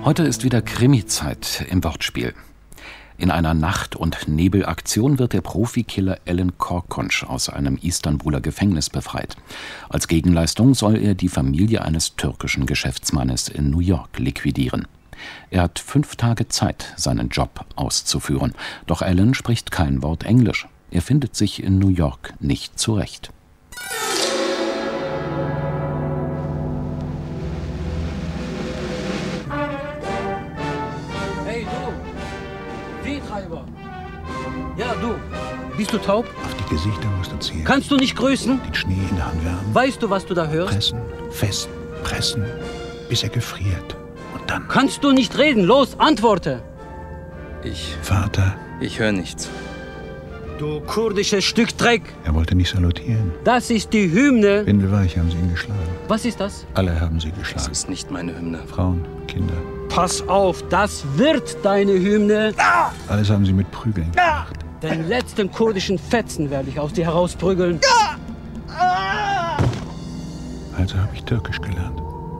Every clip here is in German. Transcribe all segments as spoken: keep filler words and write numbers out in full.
Heute ist wieder Krimi-Zeit im Wortspiel. In einer Nacht- und Nebelaktion wird der Profikiller Alan Korkunsch aus einem Istanbuler Gefängnis befreit. Als Gegenleistung soll er die Familie eines türkischen Geschäftsmannes in New York liquidieren. Er hat fünf Tage Zeit, seinen Job auszuführen. Doch Alan spricht kein Wort Englisch. Er findet sich in New York nicht zurecht. Hey du, Seetreiber. Ja, du. Bist du taub? Auf die Gesichter musst du zielen. Kannst du nicht grüßen? Den Schnee in der Hand wärmen. Weißt du, was du da hörst? Pressen, fest, pressen, bis er gefriert. Und dann... Kannst du nicht reden? Los, antworte! Ich... Vater. Ich höre nichts. Du kurdisches Stück Dreck! Er wollte nicht salutieren. Das ist die Hymne. Windelweich haben sie ihn geschlagen. Was ist das? Alle haben sie Das geschlagen. ist nicht meine Hymne. Frauen, Kinder. Pass auf, das wird deine Hymne. Alles haben sie mit Prügeln gemacht. Den letzten kurdischen Fetzen werde ich aus dir herausprügeln. Also habe ich Türkisch gelernt.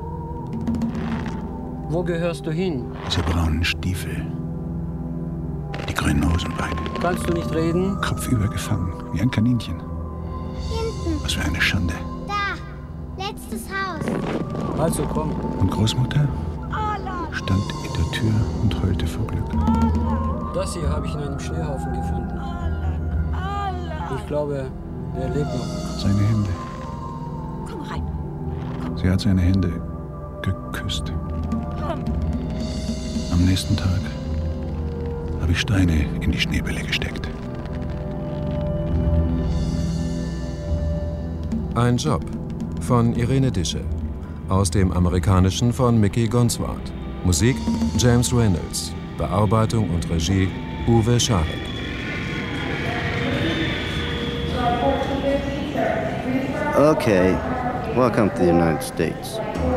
Wo gehörst du hin? Diese braunen Stiefel. Die grünen Hosenbeine. Kannst du nicht reden? Kopfüber gefangen, wie ein Kaninchen. Hinten. Was für eine Schande. Da. Letztes Haus. Also komm. Und Großmutter stand in der Tür und heulte vor Glück. Das hier habe ich in einem Schneehaufen gefunden. Ich glaube, der lebt noch. Seine Hände. Komm rein. Sie hat seine Hände geküsst. Am nächsten Tag habe ich Steine in die Schneebälle gesteckt. Ein Job von Irene Dische. Aus dem Amerikanischen von Mickey Gonzwart. Musik James Reynolds. Bearbeitung und Regie Uwe Scharek. Okay, welcome to the United States.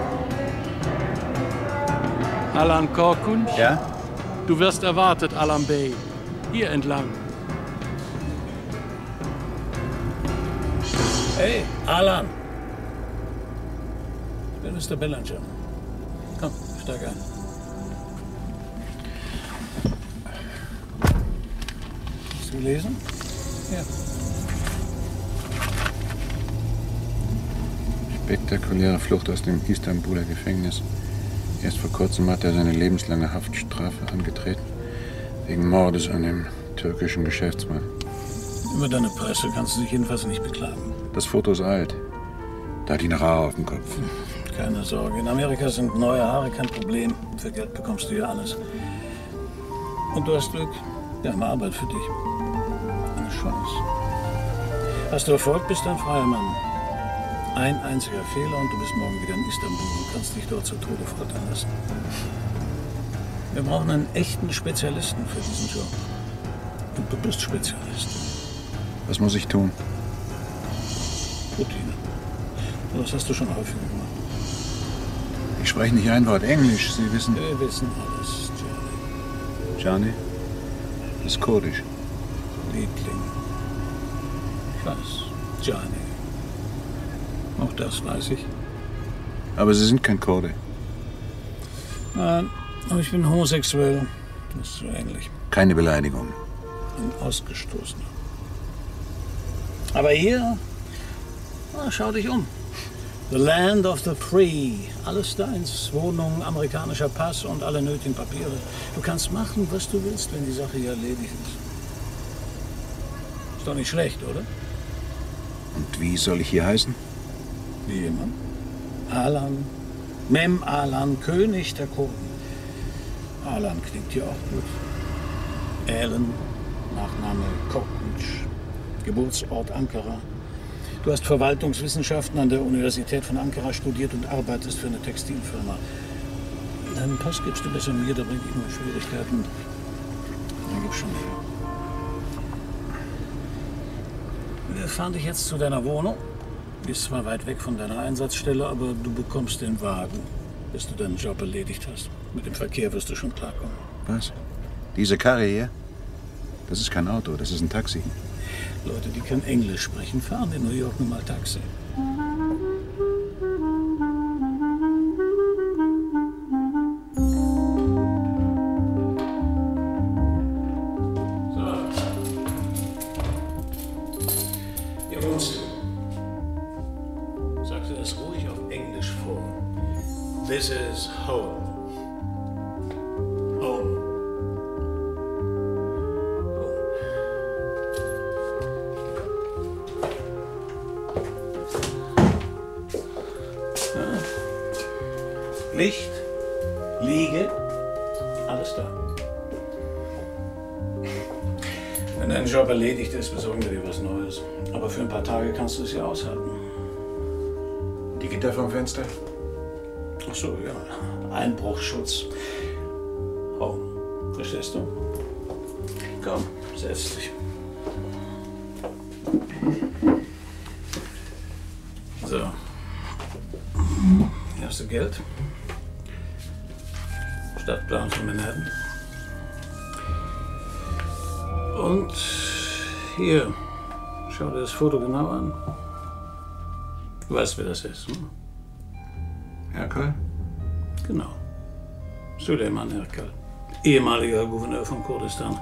Alan Korkunsch? Ja? Du wirst erwartet, Alan Bey. Hier entlang. Hey, Alan. Ich bin Mister Bellinger. Komm, steig ein. Hast du gelesen? Ja. Spektakuläre Flucht aus dem Istanbuler Gefängnis. Erst vor kurzem hat er seine lebenslange Haftstrafe angetreten. Wegen Mordes an dem türkischen Geschäftsmann. Über deine Presse kannst du dich jedenfalls nicht beklagen. Das Foto ist alt. Da hat ihn Haar auf dem Kopf. Keine Sorge. In Amerika sind neue Haare kein Problem. Für Geld bekommst du ja alles. Und du hast Glück. Wir haben Arbeit für dich. Eine Chance. Hast du Erfolg, bist du ein freier Mann. Ein einziger Fehler und du bist morgen wieder in Istanbul und kannst dich dort zu Tode foltern lassen. Wir brauchen einen echten Spezialisten für diesen Job. Und du bist Spezialist. Was muss ich tun? Routine. Und das hast du schon häufiger gemacht. Ich spreche nicht ein Wort Englisch, Sie wissen. Wir wissen alles, Johnny. Johnny? Das ist kurdisch. Liebling. Ich weiß, Johnny. Auch das weiß ich. Aber Sie sind kein Kurde. Nein, aber ich bin homosexuell. Das ist so ähnlich. Keine Beleidigung. Ein Ausgestoßener. Aber hier, na, schau dich um. The land of the free. Alles deins. Wohnung, amerikanischer Pass und alle nötigen Papiere. Du kannst machen, was du willst, wenn die Sache hier erledigt ist. Ist doch nicht schlecht, oder? Und wie soll ich hier heißen? Wie immer. Alan. Mem Alan, König der Kurden. Alan klingt hier auch gut. Alan, Nachname Korkunsch. Geburtsort Ankara. Du hast Verwaltungswissenschaften an der Universität von Ankara studiert und arbeitest für eine Textilfirma. Deinen Pass gibst du besser mir, da bringe ich nur Schwierigkeiten. Dann gib schon her. Wir fahren dich jetzt zu deiner Wohnung. Ist zwar weit weg von deiner Einsatzstelle, aber du bekommst den Wagen, bis du deinen Job erledigt hast. Mit dem Verkehr wirst du schon klarkommen. Was? Diese Karre hier? Das ist kein Auto, das ist ein Taxi. Leute, die kein Englisch sprechen, fahren in New York nun mal Taxi. This is home. Home. Ja. Licht, Liege, alles da. Wenn dein Job erledigt ist, besorgen wir dir was Neues. Aber für ein paar Tage kannst du es ja aushalten. Die Gitter vom Fenster? Ach so, ja. Einbruchschutz. Home. Verstehst du? Komm, setz dich. So. Hier hast du Geld. Stadtplan von Manhattan. Und hier, schau dir das Foto genau an. Du weißt, wer das ist, hm? Erkal? Genau. Süleyman Erkal, ehemaliger Gouverneur von Kurdistan.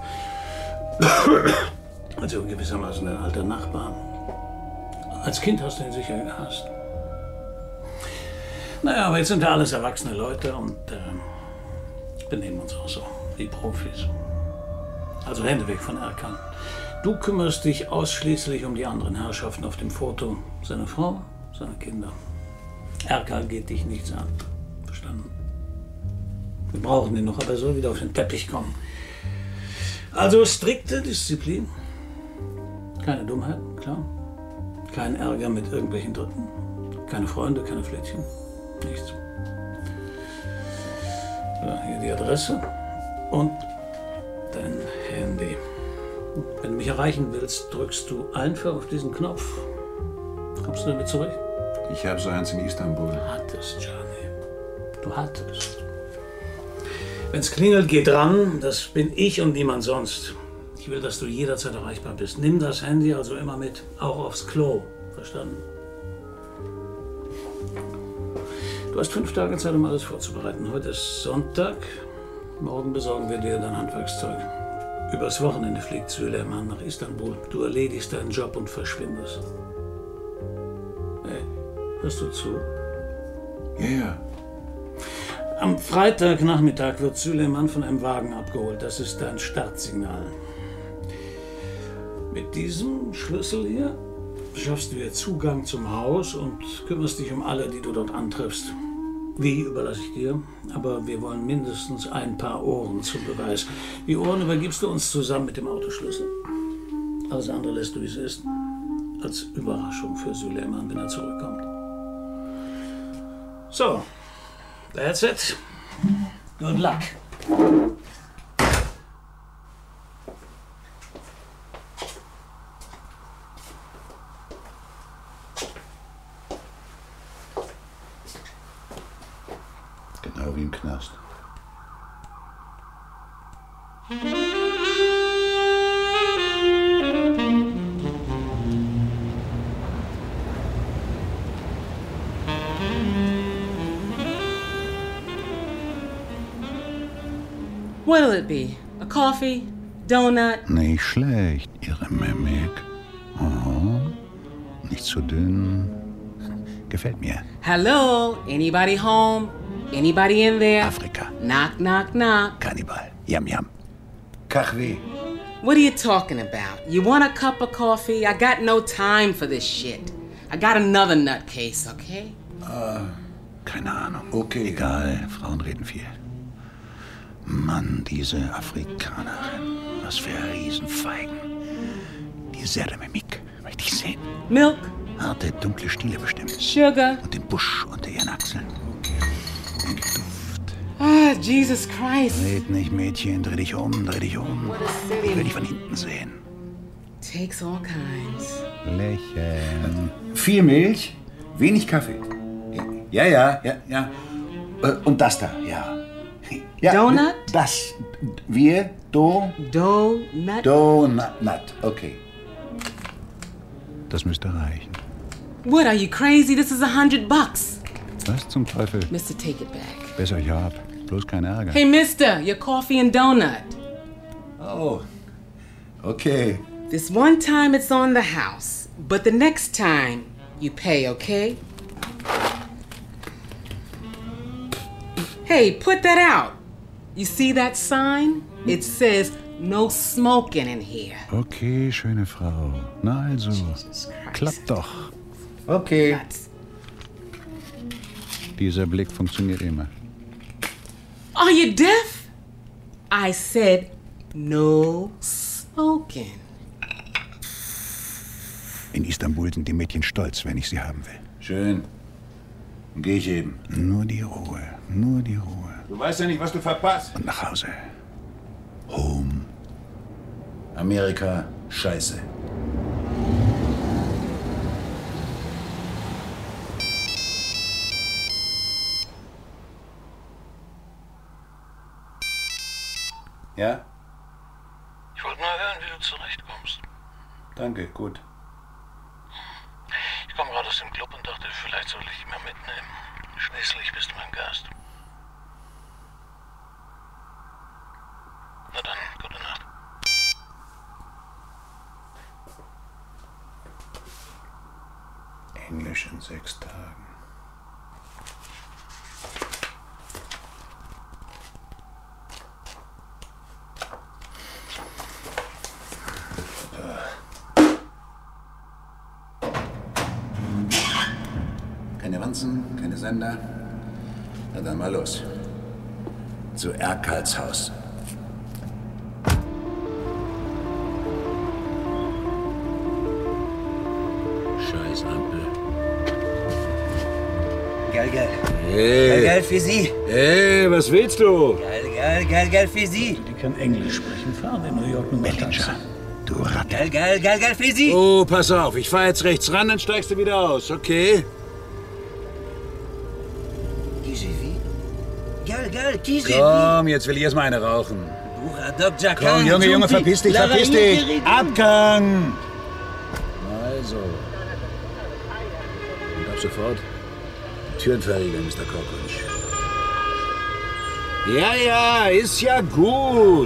Also gewissermaßen ein alter Nachbar. Als Kind hast du ihn sicher gehasst. Naja, aber jetzt sind wir alles erwachsene Leute und äh, benehmen uns auch so wie Profis. Also Hände weg von Erkan. Du kümmerst dich ausschließlich um die anderen Herrschaften auf dem Foto. Seine Frau, seine Kinder. Erkan geht dich nichts an. Verstanden? Wir brauchen ihn noch, aber er soll wieder auf den Teppich kommen. Also strikte Disziplin. Keine Dummheiten, klar. Kein Ärger mit irgendwelchen Dritten. Keine Freunde, keine Flittchen. Nichts. Ja, hier die Adresse und dein Handy. Wenn du mich erreichen willst, drückst du einfach auf diesen Knopf. Kommst du damit zurecht? Ich habe so eins in Istanbul. Du hattest, Johnny. Du hattest. Wenn's klingelt, geh dran. Das bin ich und niemand sonst. Ich will, dass du jederzeit erreichbar bist. Nimm das Handy also immer mit, auch aufs Klo. Verstanden? Du hast fünf Tage Zeit, um alles vorzubereiten. Heute ist Sonntag. Morgen besorgen wir dir dein Handwerkszeug. Übers Wochenende fliegt Süleyman nach Istanbul. Du erledigst deinen Job und verschwindest. Hey, hörst du zu? Ja, ja. Am Freitagnachmittag wird Süleyman von einem Wagen abgeholt. Das ist dein Startsignal. Mit diesem Schlüssel hier schaffst du dir Zugang zum Haus und kümmerst dich um alle, die du dort antriffst. Wie, überlasse ich dir, aber wir wollen mindestens ein paar Ohren zum Beweis. Die Ohren übergibst du uns zusammen mit dem Autoschlüssel. Alles andere lässt du, wie es ist, als Überraschung für Süleyman, wenn er zurückkommt. So, that's it. Good luck. Genau wie im Knast. What'll it be? A coffee? Donut? Nicht schlecht, Ihre Mimik. Oh, nicht zu dünn. Gefällt mir. Hello? Anybody home? Anybody in there? Afrika. Knock, knock, knock. Kannibal. Yam, yam. Kahwe. What are you talking about? You want a cup of coffee? I got no time for this shit. I got another nutcase, okay? Uh, keine Ahnung. Okay. Egal, Frauen reden viel. Mann, diese Afrikanerin. Was für Riesenfeigen. Die Serememik. Möchte ich sehen. Milk? Harte, dunkle Stiele bestimmt. Sugar? Und den Busch unter ihren Achseln. Den Duft. Ah, Jesus Christ. Red nicht, Mädchen. Dreh dich um, dreh dich um. Ich will dich von hinten sehen. Takes all kinds. Lächeln. Viel Milch, wenig Kaffee. Ja, ja, ja, ja. Und das da, ja. Ja, Donut? Das. Wir, do. Donut? Donut, okay. Das müsste reichen. What, are you crazy? This is a hundred bucks. Was zum Teufel? Mister, take it back. Besser ich hab. Bloß kein Ärger. Hey, Mister, your coffee and donut. Oh, okay. This one time it's on the house, but the next time you pay, okay? Hey, put that out. You see that sign? It says no smoking in here. Okay, schöne Frau. Na also, klappt doch. Okay. Dieser Blick funktioniert immer. Are you deaf? I said no smoking. In Istanbul sind die Mädchen stolz, wenn ich sie haben will. Schön. Dann geh ich eben. Nur die Ruhe, nur die Ruhe. Du weißt ja nicht, was du verpasst. Und nach Hause. Home. Amerika, scheiße. Ja? Ich wollte mal hören, wie du zurechtkommst. Danke, gut. Ich komme gerade aus dem Club und dachte, vielleicht soll ich dich mal mitnehmen. Schließlich bist du mein Gast. Na dann, gute Nacht. Englisch in sechs Tagen. Keine Wanzen, keine Sender. Na dann mal los. Zu Erkals Haus. Scheiß Ampel. Geil, geil. Hey. Geil, geil für Sie. Hey, was willst du? Geil, geil, geil, geil für Sie. Die kann Englisch sprechen, fahren in New York Nummer Bellinger, du Ratte. Geil, geil, geil, geil für Sie. Oh, pass auf, ich fahr jetzt rechts ran, dann steigst du wieder aus, okay? Geil, geil, Kisi. Komm, jetzt will ich erst mal eine rauchen. Komm, Junge, Junge, verpiss dich, verpiss dich. Abgang! Also. Und ab sofort Türen verriegeln, Mister Korkunsch. Ja, ja, ist ja gut.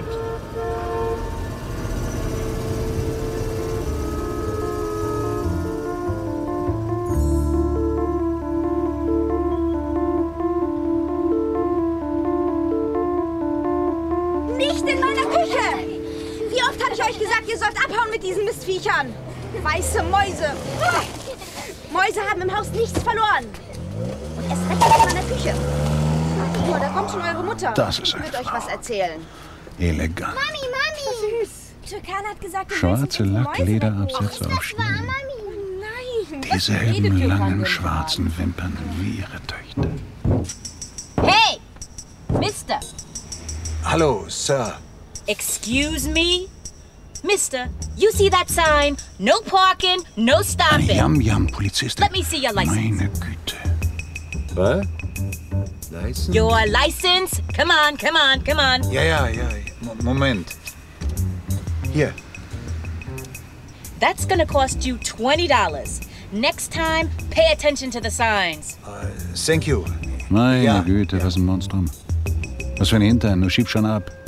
Nicht in meiner Küche! Wie oft habe ich euch gesagt, ihr sollt abhauen mit diesen Mistviechern? Weiße Mäuse. Mäuse haben im Haus nichts verloren. Und erst recht nicht in meiner Küche. Ach, oh, da kommt schon eure Mutter. Das ist Ich eine will euch was erzählen. Elegant. Mami, Mami! Süß. Türkan hat gesagt, du Schwarze Lacklederaufsätze auf Schnee. Nein. Dieselben langen schwarzen Wimpern wie ihre Töchter. Hey! Mister! Hallo, Sir. Excuse me? Mister, you see that sign? No parking, no stopping. Yam, yam, Polizistin. Let me see your license. Meine Güte. Was? License? Your license? Come on, come on, come on. Ja, ja, ja. Mo- Moment. Hier. That's gonna cost you twenty dollars. Next time, pay attention to the signs. Uh, thank you. Meine Ja. Güte, was ein Monstrum. Was für ein Hintern, du schieb schon ab.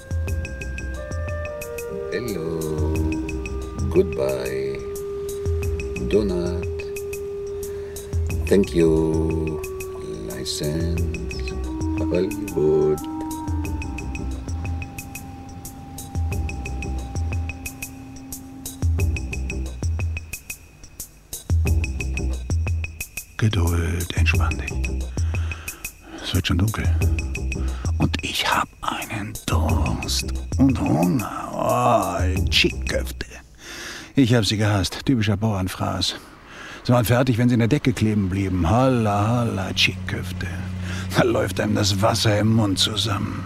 Hello. Goodbye. Donut. Thank you. License. Hollywood. Geduld, entspann dich. Es wird schon dunkel. Und ich hab einen Durst und Hunger. Oh, Chickköfte. Ich hab sie gehasst. Typischer Bauernfraß. Sie waren fertig, wenn sie in der Decke kleben blieben. Holla, holla, Chickköfte. Da läuft einem das Wasser im Mund zusammen.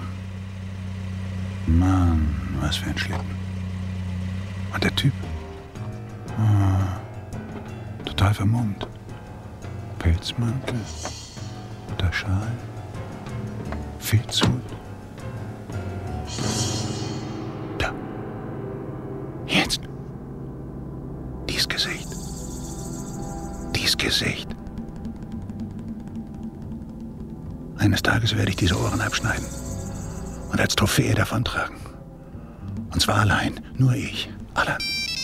Mann, was für ein Schlitten. Und der Typ? Oh, total vermummt. Pelzmantel. Der Schal. Filzhut. Da. Jetzt. Dies Gesicht. Dies Gesicht. Eines Tages werde ich diese Ohren abschneiden und als Trophäe davontragen. Und zwar allein. Nur ich. Alan.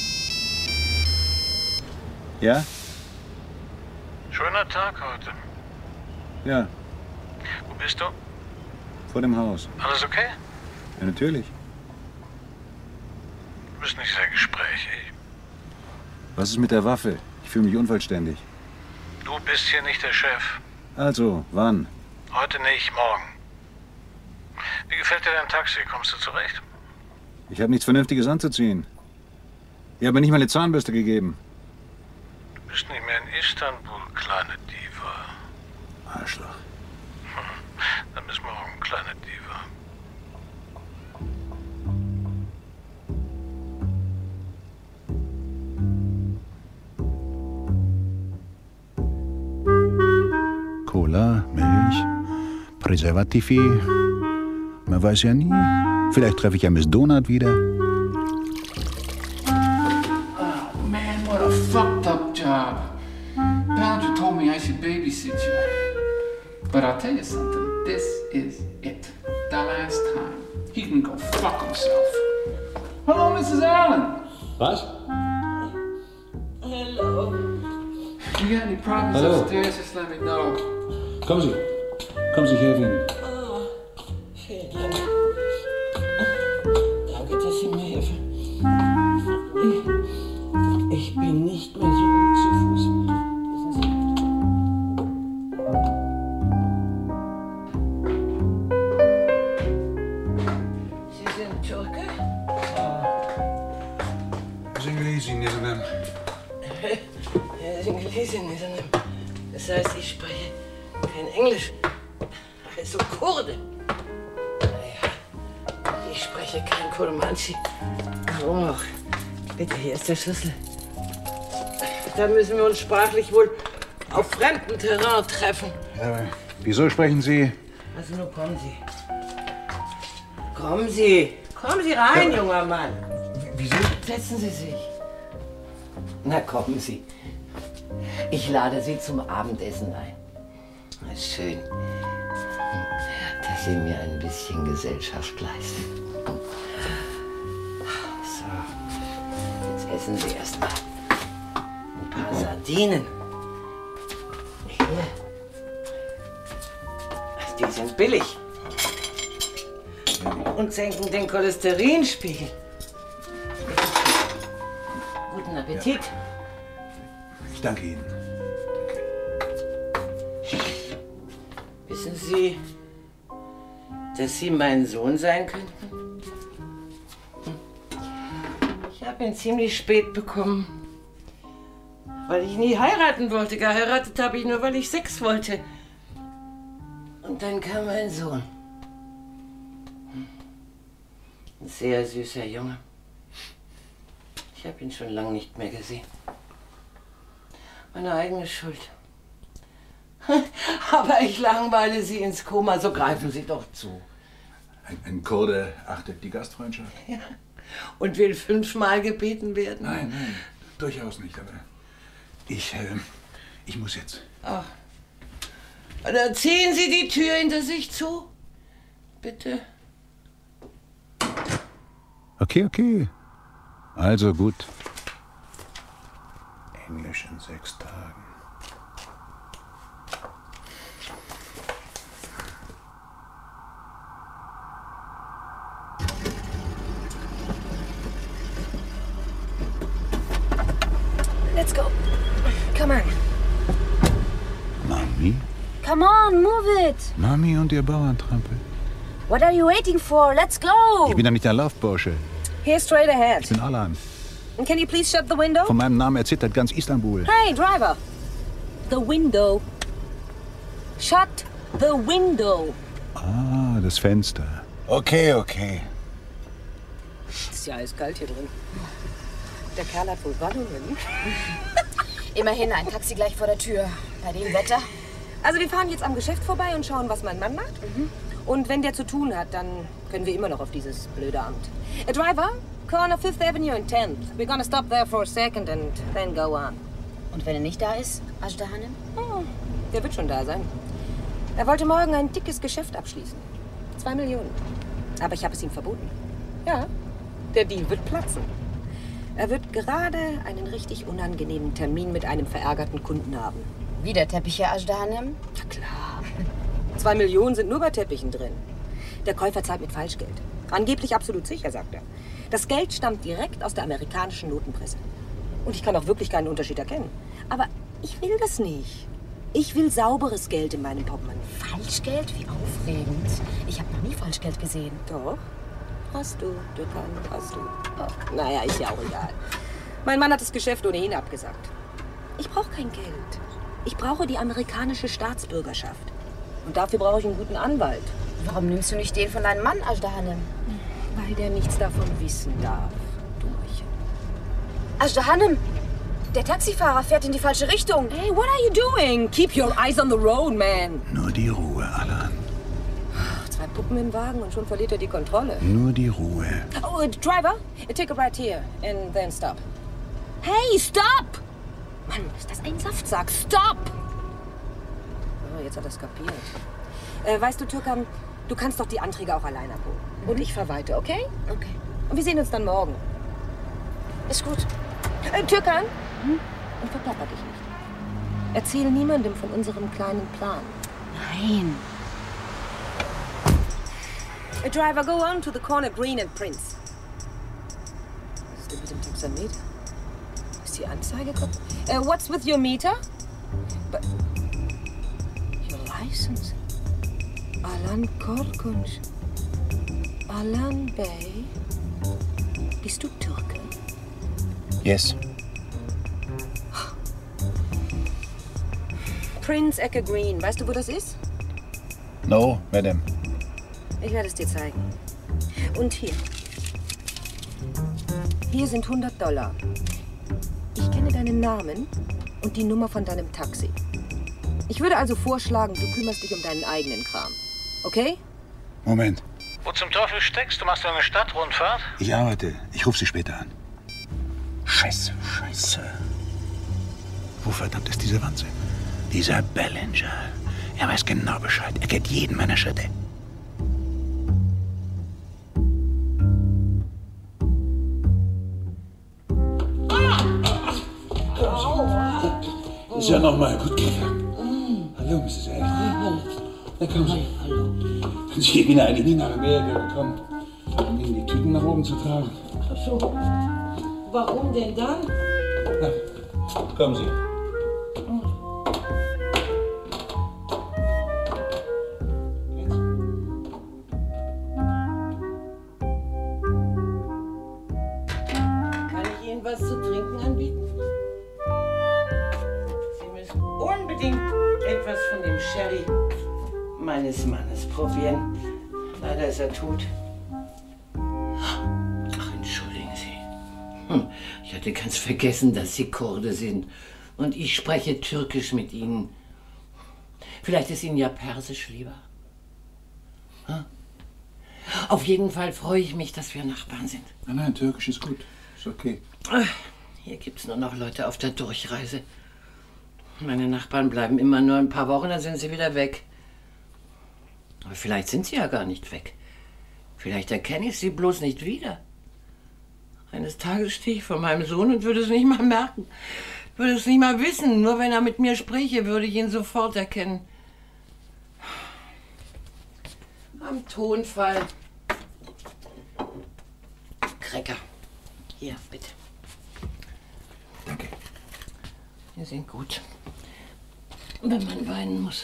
Ja? Schöner Tag heute. Ja. Wo bist du? Vor dem Haus. Alles okay? Ja, natürlich. Du bist nicht sehr gesprächig. Was ist mit der Waffe? Ich fühle mich unvollständig. Du bist hier nicht der Chef. Also, wann? Heute nicht, morgen. Wie gefällt dir dein Taxi? Kommst du zurecht? Ich habe nichts Vernünftiges anzuziehen. Ihr habt mir nicht mal eine Zahnbürste gegeben. Du bist nicht mehr in Istanbul, kleine Diva. Arschloch. Hm. Dann bis morgen, kleine Diva. Cola, Milch, Präservativi. Man weiß ja nie. Vielleicht treffe ich ja Miss Donut wieder. Oh man, what a fucked up job. Belger told me I should babysit you. But I'll tell you something. This is it. The last time. He can go fuck himself. Hello, Missus Allen. Was? Hello. If you got any problems Hallo. upstairs, just let me know. Kommen Sie. Kommen Sie, ich helfe Ihnen. Oh, vielen Dank. Danke, dass Sie mir helfen. Ich, ich bin nicht mehr so gut zu Fuß. Sie sind Türke? Singlesi, Nisenem. Ja, Singlesi, Nisenem. Das heißt, ich spreche kein Englisch. Also Kurde. Naja, ich spreche kein Kurmanchi. Warum auch? Bitte, hier ist der Schlüssel. Da müssen wir uns sprachlich wohl auf fremdem Terrain treffen. Ja, wieso sprechen Sie? Also nur kommen Sie. Kommen Sie. Kommen Sie rein, Ja. junger Mann. Wieso? Setzen Sie sich. Na, kommen Sie. Ich lade Sie zum Abendessen ein. Na, schön, dass Sie mir ein bisschen Gesellschaft leisten. So, jetzt essen Sie erst mal ein paar Sardinen. Hier. Die sind billig und senken den Cholesterinspiegel. Guten Appetit. Ich danke Ihnen. Wissen Sie, dass Sie mein Sohn sein könnten? Hm. Ich habe ihn ziemlich spät bekommen, weil ich nie heiraten wollte. Geheiratet habe ich nur, weil ich Sex wollte. Und dann kam mein Sohn. Ein sehr süßer Junge. Ich habe ihn schon lange nicht mehr gesehen. Meine eigene Schuld. Aber ich langweile Sie ins Koma, so greifen Sie doch zu. Ein, ein Kurde achtet die Gastfreundschaft? Ja. Und will fünfmal gebeten werden? Nein, nein, durchaus nicht. Aber ich, äh, ich muss jetzt. Ach. Dann ziehen Sie die Tür hinter sich zu. Bitte. Okay, okay. Also gut. Englisch in sechs Tagen. Let's go. Come on. Mami? Come on, move it. Mami und ihr Bauerntrampel. What are you waiting for? Let's go. Ich bin doch nicht der Laufbursche. Here, straight ahead. Ich bin Alan. And can you please shut the window? Von meinem Namen erzittert ganz Istanbul. Hey, driver. The window. Shut the window. Ah, das Fenster. Okay, okay. Ist ja eiskalt hier drin. Der Kerl hat wohl Wallungen. Immerhin ein Taxi gleich vor der Tür. Bei dem Wetter. Also wir fahren jetzt am Geschäft vorbei und schauen, was mein Mann macht. Mhm. Und wenn der zu tun hat, dann können wir immer noch auf dieses blöde Amt. A driver, corner Fifth Avenue and tenth. We're gonna stop there for a second and then go on. Und wenn er nicht da ist, Ajdahanem? Oh, der wird schon da sein. Er wollte morgen ein dickes Geschäft abschließen. Zwei Millionen. Aber ich habe es ihm verboten. Ja, der Deal wird platzen. Er wird gerade einen richtig unangenehmen Termin mit einem verärgerten Kunden haben. Wieder Teppiche, Ajdahanem? Na klar. Zwei Millionen sind nur bei Teppichen drin. Der Käufer zahlt mit Falschgeld. Angeblich absolut sicher, sagt er. Das Geld stammt direkt aus der amerikanischen Notenpresse. Und ich kann auch wirklich keinen Unterschied erkennen. Aber ich will das nicht. Ich will sauberes Geld in meinem Portemonnaie. Falschgeld? Wie aufregend. Ich habe noch nie Falschgeld gesehen. Doch. Hast du, Dürkan, hast du. Oh, naja, ist ja auch egal. Mein Mann hat das Geschäft ohnehin abgesagt. Ich brauche kein Geld. Ich brauche die amerikanische Staatsbürgerschaft. Und dafür brauche ich einen guten Anwalt. Warum nimmst du nicht den von deinem Mann, Ajdahanem? Weil der nichts davon wissen darf. Dummerchen. Ajdahanem, der Taxifahrer fährt in die falsche Richtung. Hey, what are you doing? Keep your eyes on the road, man. Nur die Ruhe, Alan. Zwei Puppen im Wagen und schon verliert er die Kontrolle. Nur die Ruhe. Oh, Driver, take a right here and then stop. Hey, stop! Mann, ist das ein Saftsack? Stop! Oh, jetzt hat er es kapiert. Äh, weißt du, Türkan, du kannst doch die Anträge auch alleine abholen. Mhm. Und ich verwalte, okay? Okay. Und wir sehen uns dann morgen. Ist gut. Äh, Türkan, hm? Und verplapper dich nicht. Erzähl niemandem von unserem kleinen Plan. Nein. A driver, go on to the corner Green and Prince. Was ist denn mit dem Taxameter? Ist die Anzeige gekommen? Uh, what's with your meter? But your license? Alan Korkunç. Alan Bey. Bist du Türke? Yes. Prince Ecke Green. Weißt du, wo das ist? No, Madame. Ich werde es dir zeigen. Und hier. Hier sind hundert Dollar. Ich kenne deinen Namen und die Nummer von deinem Taxi. Ich würde also vorschlagen, du kümmerst dich um deinen eigenen Kram. Okay? Moment. Wo zum Teufel steckst du? Machst du eine Stadtrundfahrt? Ich arbeite. Ich rufe sie später an. Scheiße, scheiße. Wo verdammt ist dieser Wahnsinn? Dieser Bellinger. Er weiß genau Bescheid. Er kennt jeden meiner Schritte. Ist ja noch mal gut gegangen. Hallo, Missus Elf. Na kommen Sie. Hallo. Sie bin eigentlich nie nach Amerika gekommen, um Ihnen die Tüten nach oben zu tragen. Ach so. Warum denn dann? Na, kommen Sie. Kann ich Ihnen was zu trinken anbieten? Sie müssen unbedingt etwas von dem Sherry meines Mannes probieren. Leider ist er tot. Ach, entschuldigen Sie. Hm, ich hatte ganz vergessen, dass Sie Kurde sind. Und ich spreche Türkisch mit Ihnen. Vielleicht ist Ihnen ja Persisch lieber. Hm? Auf jeden Fall freue ich mich, dass wir Nachbarn sind. Nein, nein, Türkisch ist gut. Ist okay. Ach, hier gibt's nur noch Leute auf der Durchreise. Meine Nachbarn bleiben immer nur ein paar Wochen, dann sind sie wieder weg. Aber vielleicht sind sie ja gar nicht weg. Vielleicht erkenne ich sie bloß nicht wieder. Eines Tages stehe ich vor meinem Sohn und würde es nicht mal merken. Würde es nicht mal wissen. Nur wenn er mit mir spräche, würde ich ihn sofort erkennen. Am Tonfall. Cracker. Hier, bitte. Danke. Die sind gut. Wenn man weinen muss.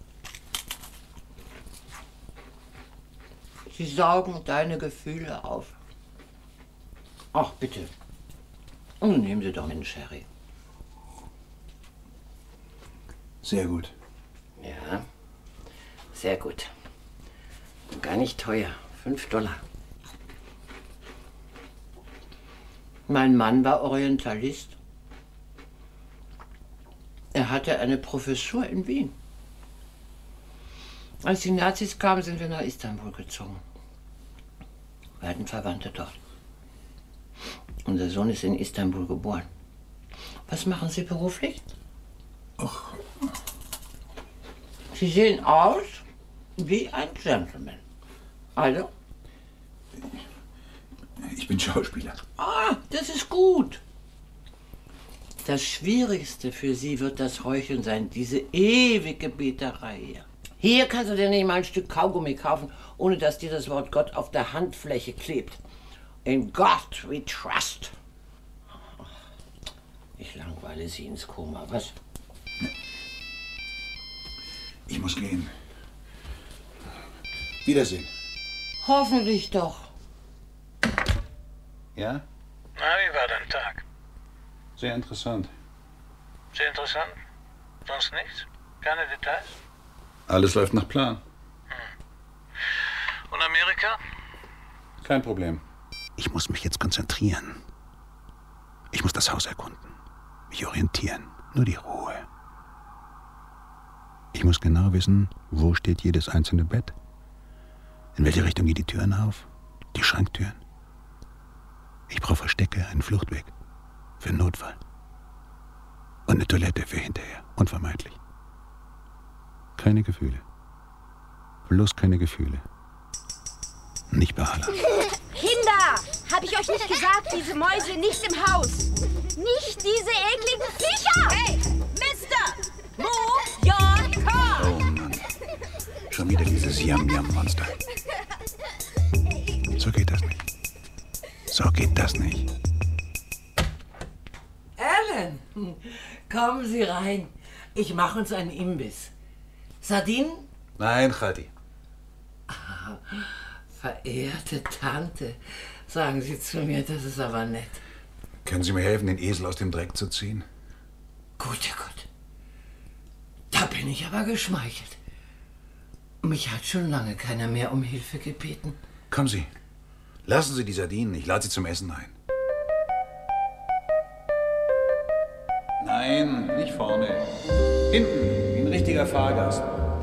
Sie saugen deine Gefühle auf. Ach, bitte. Und nehmen Sie doch einen Sherry. Sehr gut. Ja, sehr gut. Gar nicht teuer. Fünf Dollar. Mein Mann war Orientalist. Er hatte eine Professur in Wien. Als die Nazis kamen, sind wir nach Istanbul gezogen. Wir hatten Verwandte dort. Unser Sohn ist in Istanbul geboren. Was machen Sie beruflich? Ach. Sie sehen aus wie ein Gentleman. Also? Ich bin Schauspieler. Ah, das ist gut. Das Schwierigste für Sie wird das Heucheln sein, diese ewige Beterei hier. Hier kannst du dir nicht mal ein Stück Kaugummi kaufen, ohne dass dir das Wort Gott auf der Handfläche klebt. In God we trust. Ich langweile Sie ins Koma, was? Ich muss gehen. Wiedersehen. Hoffentlich doch. Ja? Na, wie war dein Tag? Sehr interessant. Sehr interessant? Sonst nichts? Keine Details? Alles läuft nach Plan. Und Amerika? Kein Problem. Ich muss mich jetzt konzentrieren. Ich muss das Haus erkunden. Mich orientieren. Nur die Ruhe. Ich muss genau wissen, wo steht jedes einzelne Bett. In welche Richtung gehen die Türen auf? Die Schranktüren. Ich brauche Verstecke, einen Fluchtweg. Für einen Notfall. Und eine Toilette für hinterher. Unvermeidlich. Keine Gefühle. Bloß keine Gefühle. Nicht bei Alan. Kinder! Hab ich euch nicht gesagt, diese Mäuse nicht im Haus? Nicht diese ekligen Viecher! Hey, Mister! Move your car! Oh Mann. Schon wieder dieses Yam-Yam-Monster. So geht das nicht. So geht das nicht. Alan, kommen Sie rein. Ich mache uns einen Imbiss. Sardinen? Nein, Khadi. Ah, verehrte Tante, sagen Sie zu mir, das ist aber nett. Können Sie mir helfen, den Esel aus dem Dreck zu ziehen? Guter Gott. Da bin ich aber geschmeichelt. Mich hat schon lange keiner mehr um Hilfe gebeten. Kommen Sie. Lassen Sie die Sardinen. Ich lade Sie zum Essen ein. Nein, nicht vorne. Hinten, wie ein richtiger Fahrgast.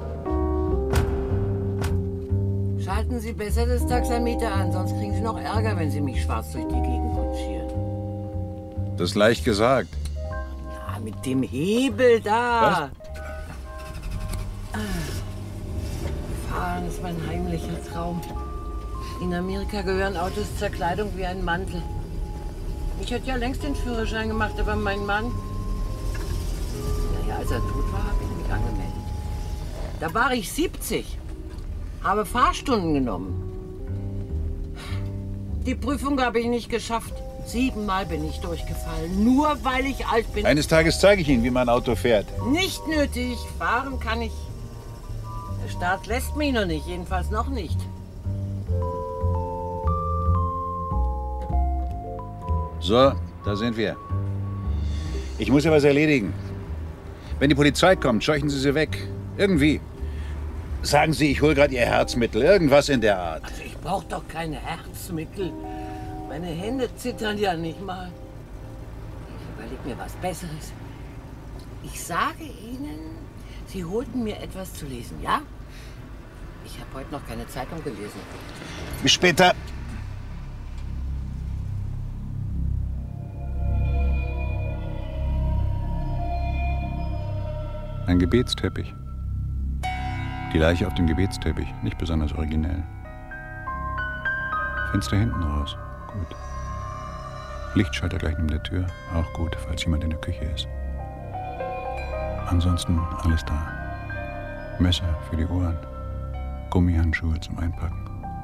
Schalten Sie besser das Taxameter an, sonst kriegen Sie noch Ärger, wenn Sie mich schwarz durch die Gegend kutschieren. Das ist leicht gesagt. Na, mit dem Hebel da. Was? Fahren ist mein heimlicher Traum. In Amerika gehören Autos zur Kleidung wie ein Mantel. Ich hätte ja längst den Führerschein gemacht, aber mein Mann... Naja, als er tot war, habe ich mich angemeldet. Da war ich siebzig. Habe Fahrstunden genommen. Die Prüfung habe ich nicht geschafft. Siebenmal bin ich durchgefallen, nur weil ich alt bin. Eines Tages zeige ich Ihnen, wie man Auto fährt. Nicht nötig. Fahren kann ich. Der Staat lässt mich noch nicht, jedenfalls noch nicht. So, da sind wir. Ich muss ja was erledigen. Wenn die Polizei kommt, scheuchen Sie sie weg. Irgendwie. Sagen Sie, ich hole gerade Ihr Herzmittel. Irgendwas in der Art. Also ich brauche doch keine Herzmittel. Meine Hände zittern ja nicht mal. Ich überlege mir was Besseres. Ich sage Ihnen, Sie holten mir etwas zu lesen, ja? Ich habe heute noch keine Zeitung gelesen. Bis später. Ein Gebetsteppich. Die Leiche auf dem Gebetsteppich, nicht besonders originell. Fenster hinten raus, gut. Lichtschalter gleich neben der Tür, auch gut, falls jemand in der Küche ist. Ansonsten alles da. Messer für die Ohren, Gummihandschuhe zum Einpacken.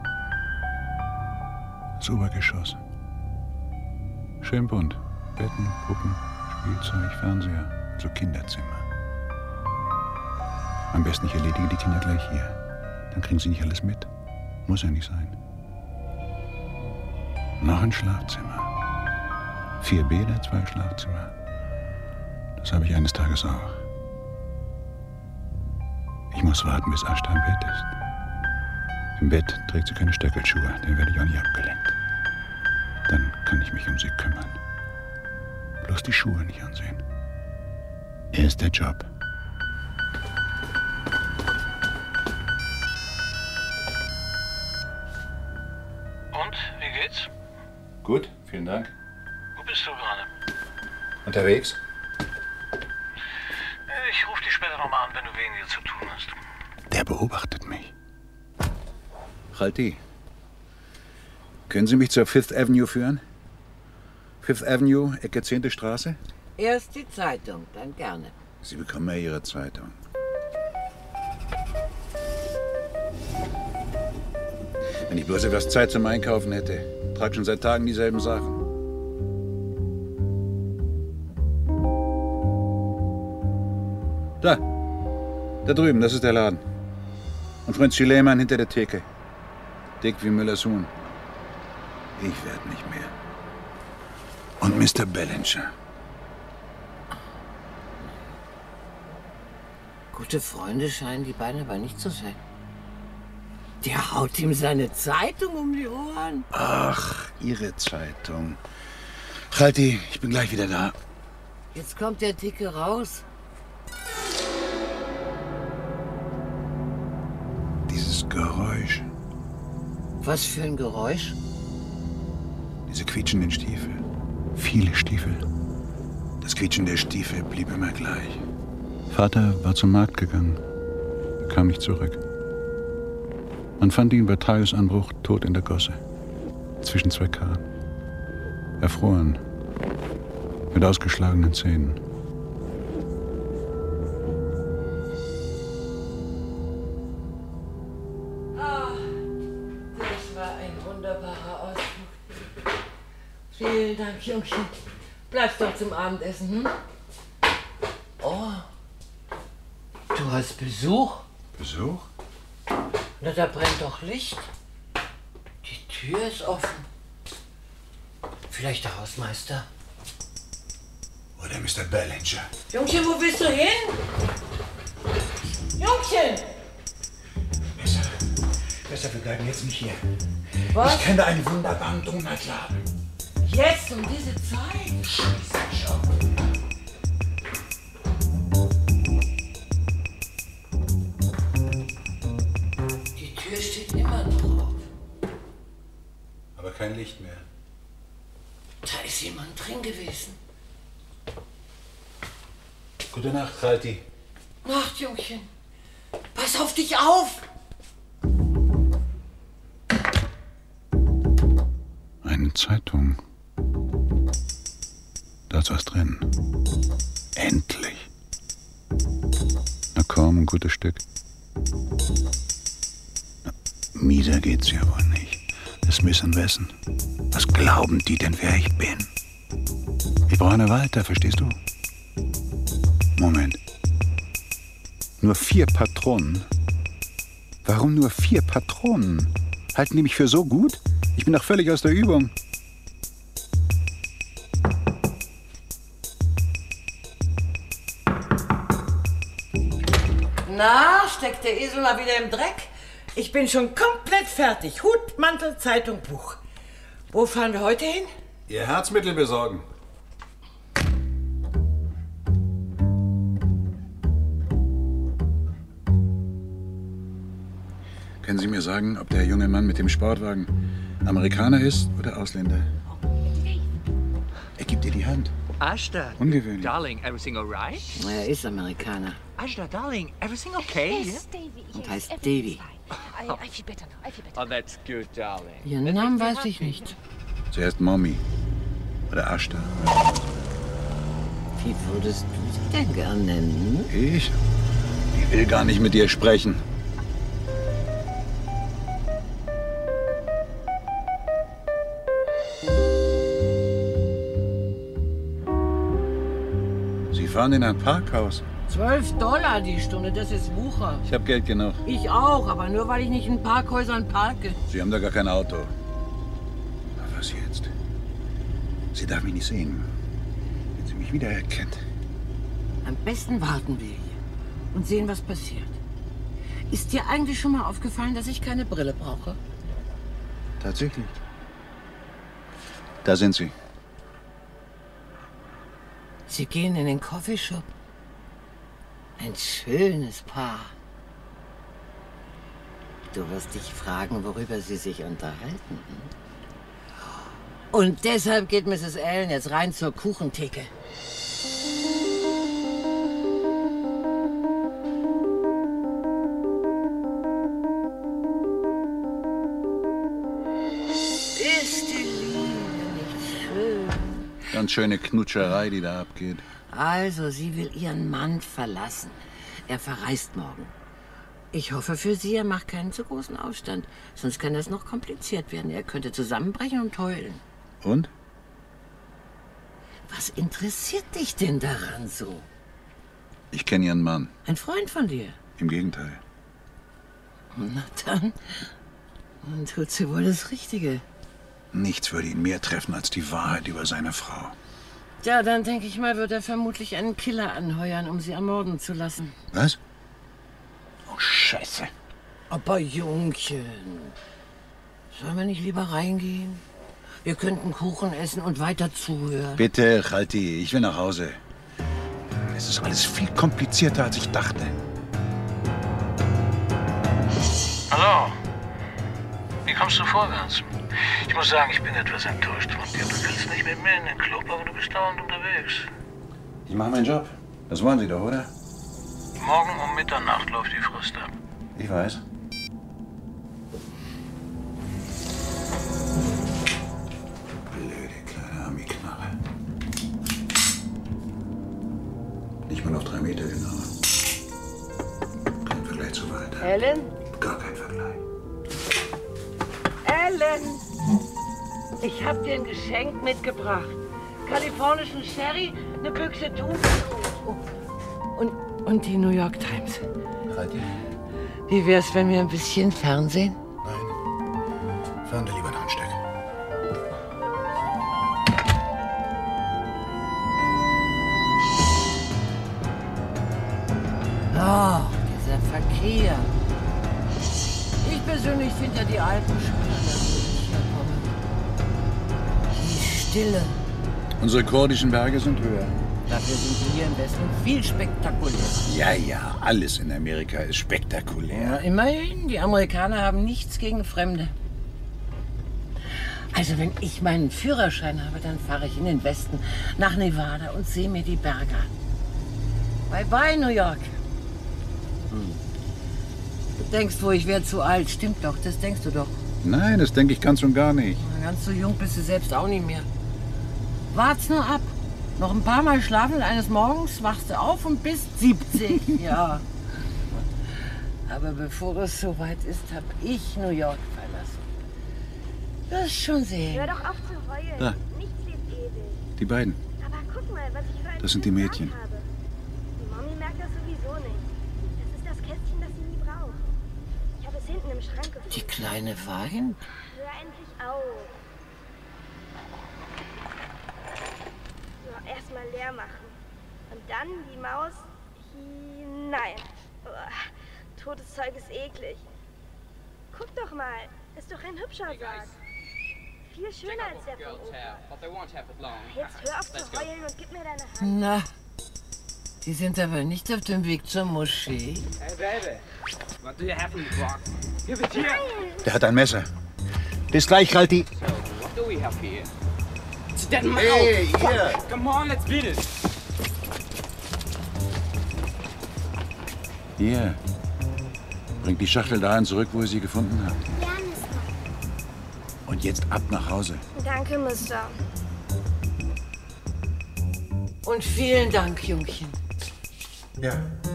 Das Obergeschoss. Schön bunt. Betten, Puppen, Spielzeug, Fernseher, so Kinderzimmer. Am besten ich erledige die Kinder gleich hier. Dann kriegen sie nicht alles mit. Muss ja nicht sein. Noch ein Schlafzimmer. Vier Bäder, zwei Schlafzimmer. Das habe ich eines Tages auch. Ich muss warten, bis Ashta im Bett ist. Im Bett trägt sie keine Stöckelschuhe, dann werde ich auch nicht abgelenkt. Dann kann ich mich um sie kümmern. Bloß die Schuhe nicht ansehen. Erst der Job. Und, wie geht's? Gut, vielen Dank. Wo bist du gerade? Unterwegs? Ich rufe dich später nochmal an, wenn du weniger zu tun hast. Der beobachtet mich. Khalti, können Sie mich zur Fifth Avenue führen? Fifth Avenue, Ecke zehnte Straße? Erst die Zeitung, dann gerne. Sie bekommen ja Ihre Zeitung. Wenn ich bloß etwas Zeit zum Einkaufen hätte. Trag schon seit Tagen dieselben Sachen. Da. Da drüben, das ist der Laden. Und Freund Süleyman hinter der Theke. Dick wie Müllers Huhn. Ich werd nicht mehr. Und Mister Bellinger. Gute Freunde scheinen die beiden aber nicht zu sein. Der haut ihm seine Zeitung um die Ohren. Ach, Ihre Zeitung. Chalti, ich bin gleich wieder da. Jetzt kommt der Dicke raus. Dieses Geräusch. Was für ein Geräusch? Diese quietschenden Stiefel. Viele Stiefel. Das Quietschen der Stiefel blieb immer gleich. Vater war zum Markt gegangen. Er kam nicht zurück. Man fand ihn bei Tagesanbruch tot in der Gosse. Zwischen zwei Karren. Erfroren. Mit ausgeschlagenen Zähnen. Ah, das war ein wunderbarer Ausflug. Vielen Dank, Jungchen. Bleibst doch zum Abendessen, hm? Oh, du hast Besuch? Besuch? Na, da brennt doch Licht. Die Tür ist offen. Vielleicht der Hausmeister. Oder Mister Bellinger. Jungchen, wo willst du hin? Jungchen! Besser. Besser, wir bleiben jetzt nicht hier. Was? Ich kenne einen wunderbaren Donutladen. Jetzt um diese Zeit? Scheiße, schau. Die Tür steht immer noch auf. Aber kein Licht mehr. Da ist jemand drin gewesen. Gute Nacht, Chalti. Nacht, Jungchen. Pass auf dich auf! Eine Zeitung. Da ist was drin. Endlich. Na komm, ein gutes Stück. Na, mieser geht's ja wohl nicht. Das müssen wissen. Was glauben die denn, wer ich bin? Ich brauche eine Walter, verstehst du? Moment. Nur vier Patronen? Warum nur vier Patronen? Halten die mich für so gut? Ich bin doch völlig aus der Übung. Na, steckt der Esel mal wieder im Dreck? Ich bin schon komplett fertig. Hut, Mantel, Zeitung, Buch. Wo fahren wir heute hin? Ihr Herzmittel besorgen. Können Sie mir sagen, ob der junge Mann mit dem Sportwagen Amerikaner ist oder Ausländer? Er gibt ihr die Hand. Ashta. Ungewöhnlich. Darling, everything alright? Er ist Amerikaner. Ashta, darling, everything okay? Yes, Davy. Und heißt Davy. I, I feel better now. I feel better. Oh, that's good, darling. Ihren Namen weiß ich nicht. Zuerst Mommy. Oder Ashta. Wie würdest du sie denn gern nennen? Ich? Ich will gar nicht mit dir sprechen. Sie fahren in ein Parkhaus. Zwölf Dollar die Stunde, das ist Wucher. Ich habe Geld genug. Ich auch, aber nur weil ich nicht in Parkhäusern parke. Sie haben da gar kein Auto. Na, was jetzt? Sie darf mich nicht sehen. Wenn sie mich wiedererkennt. Am besten warten wir hier und sehen, was passiert. Ist dir eigentlich schon mal aufgefallen, dass ich keine Brille brauche? Tatsächlich. Da sind sie. Sie gehen in den Coffeeshop. Ein schönes Paar. Du wirst dich fragen, worüber sie sich unterhalten. Und deshalb geht Misses Allen jetzt rein zur Kuchentheke. Ist die Liebe nicht schön? Ganz schöne Knutscherei, die da abgeht. Also, sie will ihren Mann verlassen. Er verreist morgen. Ich hoffe für Sie, er macht keinen zu großen Aufstand. Sonst kann das noch kompliziert werden. Er könnte zusammenbrechen und heulen. Und? Was interessiert dich denn daran so? Ich kenne Ihren Mann. Ein Freund von dir? Im Gegenteil. Na dann, dann tut sie wohl das Richtige. Nichts würde ihn mehr treffen als die Wahrheit über seine Frau. Ja, dann denke ich mal, wird er vermutlich einen Killer anheuern, um sie ermorden zu lassen. Was? Oh, Scheiße. Aber Jungchen, sollen wir nicht lieber reingehen? Wir könnten Kuchen essen und weiter zuhören. Bitte, Chalti, ich will nach Hause. Es ist alles viel komplizierter, als ich dachte. Hallo. Wie kommst du vorwärts? Ich muss sagen, ich bin etwas enttäuscht von dir. Du willst nicht mit mir in den Club, aber du bist dauernd unterwegs. Ich mache meinen Job. Das wollen Sie doch, oder? Morgen um Mitternacht läuft die Frist ab. Ich weiß. Blöde kleine Ami-Knarre. Nicht mal auf drei Meter genau. Kein Vergleich zu Walter. Ellen? Gar kein Vergleich. Ellen! Ich hab dir ein Geschenk mitgebracht. Kalifornischen Sherry, eine Büchse Thun und, und die New York Times. Chalti? Wie wär's, wenn wir ein bisschen Fernsehen? Nein. Fahren wir lieber noch ein Stück. Oh, dieser Verkehr. Ich persönlich finde ja die Alpen schöner, wo ich herkomme. Die Stille. Unsere kurdischen Berge sind höher. Dafür sind sie hier im Westen viel spektakulärer. Ja, ja, alles in Amerika ist spektakulär. Ja, immerhin, die Amerikaner haben nichts gegen Fremde. Also wenn ich meinen Führerschein habe, dann fahre ich in den Westen, nach Nevada und sehe mir die Berge an. Bye bye, New York. Hm. Du denkst wohl, ich wäre zu alt. Stimmt doch, das denkst du doch. Nein, das denke ich ganz und gar nicht. Na, ganz so jung bist du selbst auch nicht mehr. Wart's nur ab. Noch ein paar Mal schlafen und eines Morgens wachst du auf und bist siebzig. Ja. Aber bevor es soweit ist, habe ich New York verlassen. Das ist schon sehen. Hör doch auf zu heulen. Da. Nichts lebt ewig. Die beiden. Aber guck mal, was ich für ein Das sind die Mädchen. Habe. Die Mami merkt das sowieso nicht. Das ist das Kästchen, das sie nie braucht. Ich habe es hinten im Schrank gefunden. Die kleine Wein? Hör endlich auf. So, erstmal leer machen. Und dann die Maus hinein. Uah, totes Zeug ist eklig. Guck doch mal. Ist doch ein hübscher Sarg. Viel schöner als der von Opa. Jetzt hör auf zu heulen und gib mir deine Hand. Na, die sind aber nicht auf dem Weg zur Moschee. Hey, baby. What do you have in the box? Give it here. Der hat ein Messer. Bis gleich, Chalti. So, what do we have here? It's that mouth. Hey, Fuck. hier. Come on, let's beat it. Hier. Bringt die Schachtel dahin zurück, wo ihr sie gefunden habt. Ja, Mister. Und jetzt ab nach Hause. Danke, Mister. Und vielen Dank, Jungchen. Ja.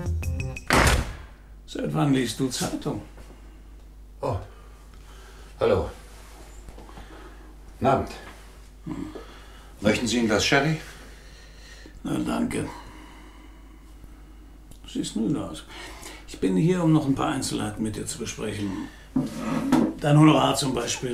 Seit wann liest du Zeitung? Oh. Hallo. Guten Abend. Möchten Sie ein Glas Sherry? Na, danke. Du siehst müde aus. Ich bin hier, um noch ein paar Einzelheiten mit dir zu besprechen. Dein Honorar zum Beispiel.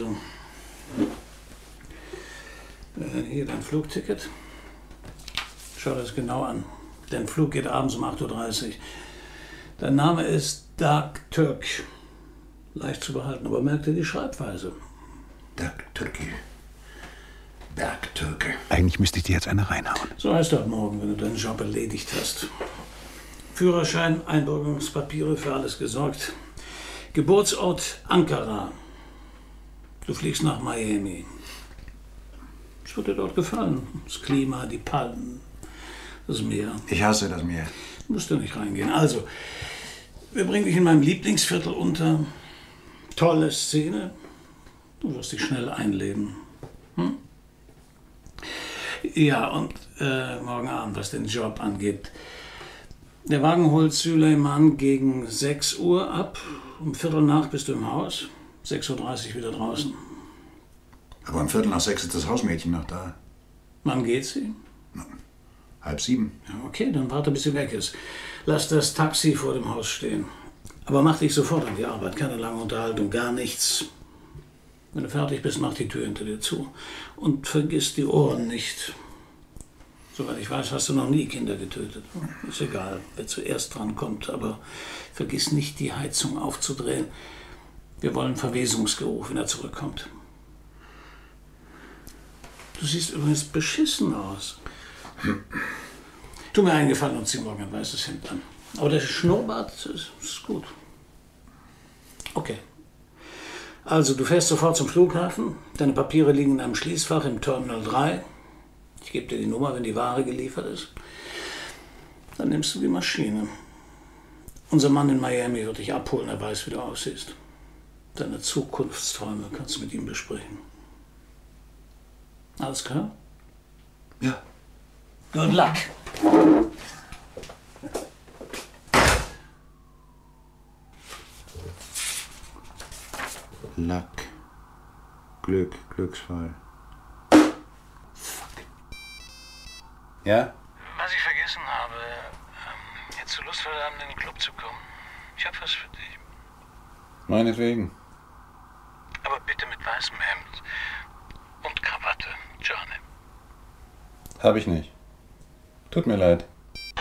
Äh, hier dein Flugticket. Schau das genau an. Dein Flug geht abends um acht Uhr dreißig. Dein Name ist Dark Turk. Leicht zu behalten, aber merk dir die Schreibweise. Dark Turkey. Dark Türke. Eigentlich müsste ich dir jetzt eine reinhauen. So heißt du ab morgen, wenn du deinen Job erledigt hast. Führerschein, Einbürgerungspapiere, für alles gesorgt. Geburtsort Ankara. Du fliegst nach Miami. Es wird dir dort gefallen. Das Klima, die Palmen, das Meer. Ich hasse das Meer. Du musst da nicht reingehen. Also, wir bringen dich in meinem Lieblingsviertel unter. Tolle Szene. Du wirst dich schnell einleben. Hm? Ja, und äh, morgen Abend, was den Job angeht. Der Wagen holt Süleyman gegen sechs Uhr ab. Um Viertel nach bist du im Haus. sechs Uhr dreißig wieder draußen. Aber um Viertel nach sechs ist das Hausmädchen noch da. Wann geht sie? Na, halb sieben. Ja, okay, dann warte, bis sie weg ist. Lass das Taxi vor dem Haus stehen. Aber mach dich sofort an die Arbeit. Keine lange Unterhaltung, gar nichts. Wenn du fertig bist, mach die Tür hinter dir zu. Und vergiss die Ohren nicht. Soweit ich weiß, hast du noch nie Kinder getötet. Ist egal, wer zuerst dran kommt. Aber vergiss nicht, die Heizung aufzudrehen. Wir wollen Verwesungsgeruch, wenn er zurückkommt. Du siehst übrigens beschissen aus. Tu mir einen Gefallen und zieh morgen ein weißes Hemd an. Aber der Schnurrbart ist, ist gut. Okay. Also, du fährst sofort zum Flughafen. Deine Papiere liegen in einem Schließfach im Terminal drei. Ich gebe dir die Nummer, wenn die Ware geliefert ist. Dann nimmst du die Maschine. Unser Mann in Miami wird dich abholen, er weiß, wie du aussiehst. Deine Zukunftsträume kannst du mit ihm besprechen. Alles klar? Ja. Good luck. Luck. Glück, Glücksfall. Ja? Was ich vergessen habe, ähm, hättest du Lust, heute Abend in den Club zu kommen? Ich hab was für dich. Meinetwegen. Aber bitte mit weißem Hemd und Krawatte, Johnny. Hab ich nicht. Tut mir leid.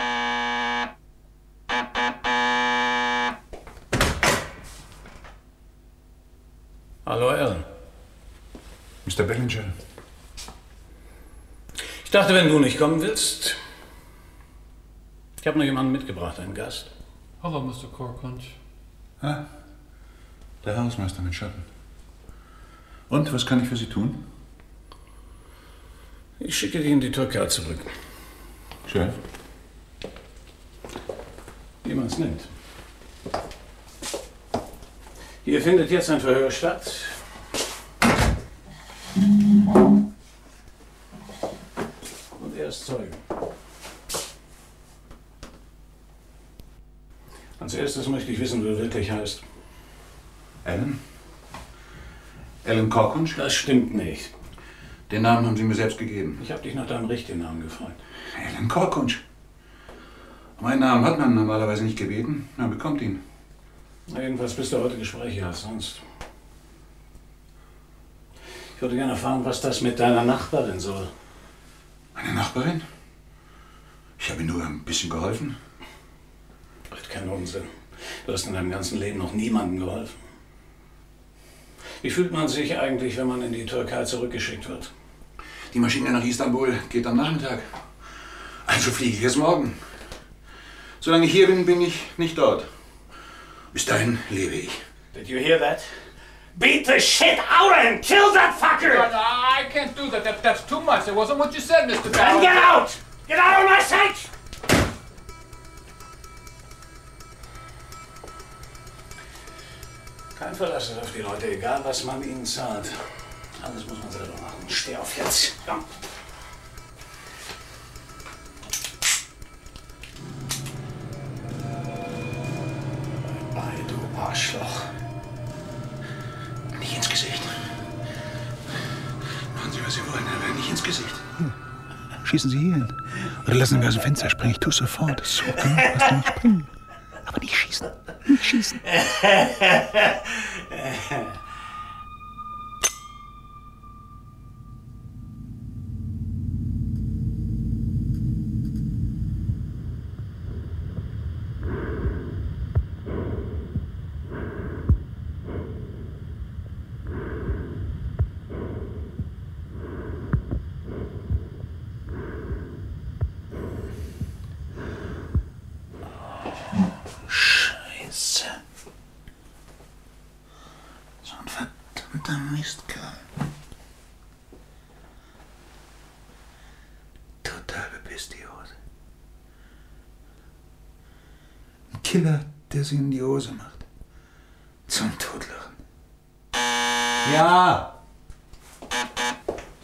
Hallo, Alan. Mister Bellinger. Ich dachte, wenn du nicht kommen willst. Ich habe noch jemanden mitgebracht, einen Gast. Hallo, Mister Korkunsch. Ah, der Hausmeister mit Schatten. Und, was kann ich für Sie tun? Ich schicke dich in die Türkei zurück. Schön. Wie man es nennt. Hier findet jetzt ein Verhör statt. Und er ist Zeuge. Als erstes möchte ich wissen, wie du wirklich heißt. Alan? Alan Korkunsch? Das stimmt nicht. Den Namen haben Sie mir selbst gegeben. Ich habe dich nach deinem richtigen Namen gefragt. Alan Korkunsch. Meinen Namen hat man normalerweise nicht gebeten. Man bekommt ihn. Na, jedenfalls bist du heute gesprächiger als sonst. Ich würde gerne erfahren, was das mit deiner Nachbarin soll. Meine Nachbarin? Ich habe ihr nur ein bisschen geholfen. Red keinen Unsinn. Du hast in deinem ganzen Leben noch niemandem geholfen. Wie fühlt man sich eigentlich, wenn man in die Türkei zurückgeschickt wird? Die Maschine nach Istanbul geht am Nachmittag. Also fliege ich erst morgen. Solange ich hier bin, bin ich nicht dort. Bis dahin lebe ich. Did you hear that? Beat the shit out of him! Kill that fucker! No, no, I can't do that. that. That's too much. That wasn't what you said, Mister Then get out! Get out of my sight! Kein Verlass auf die Leute, egal was man ihnen zahlt. Alles muss man selber machen. Steh auf jetzt. Komm. Bye, bye, du Arschloch. Nicht ins Gesicht. Machen Sie, was Sie wollen, aber nicht ins Gesicht. Hier. Schießen Sie hier hin. Oder lassen Sie aus dem Fenster springen. Ich tue es sofort. Das ist so genug, dass Sie nicht springen. Aber nicht schießen. Nicht schießen. Mistkerl. Total bepisst die Hose. Ein Killer, der sie in die Hose macht. Zum Totlachen. Ja!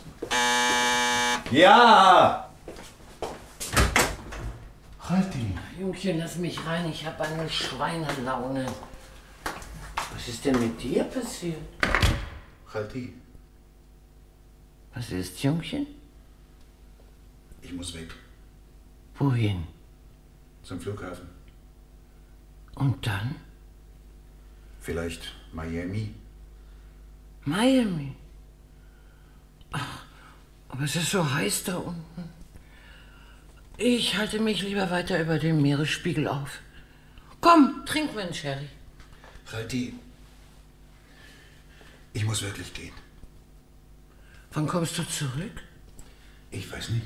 Ja! Halt ihn! Jungchen, lass mich rein. Ich habe eine Schweinelaune. Was ist denn mit dir passiert? Khalti, Was ist, Jungchen? ich muss weg. Wohin? Zum Flughafen. Und dann? Vielleicht Miami. Miami? Ach, aber es ist so heiß da unten. Ich halte mich lieber weiter über dem Meeresspiegel auf. Komm, trink mir einen Sherry. Khalti, ich muss wirklich gehen. Wann kommst du zurück? Ich weiß nicht.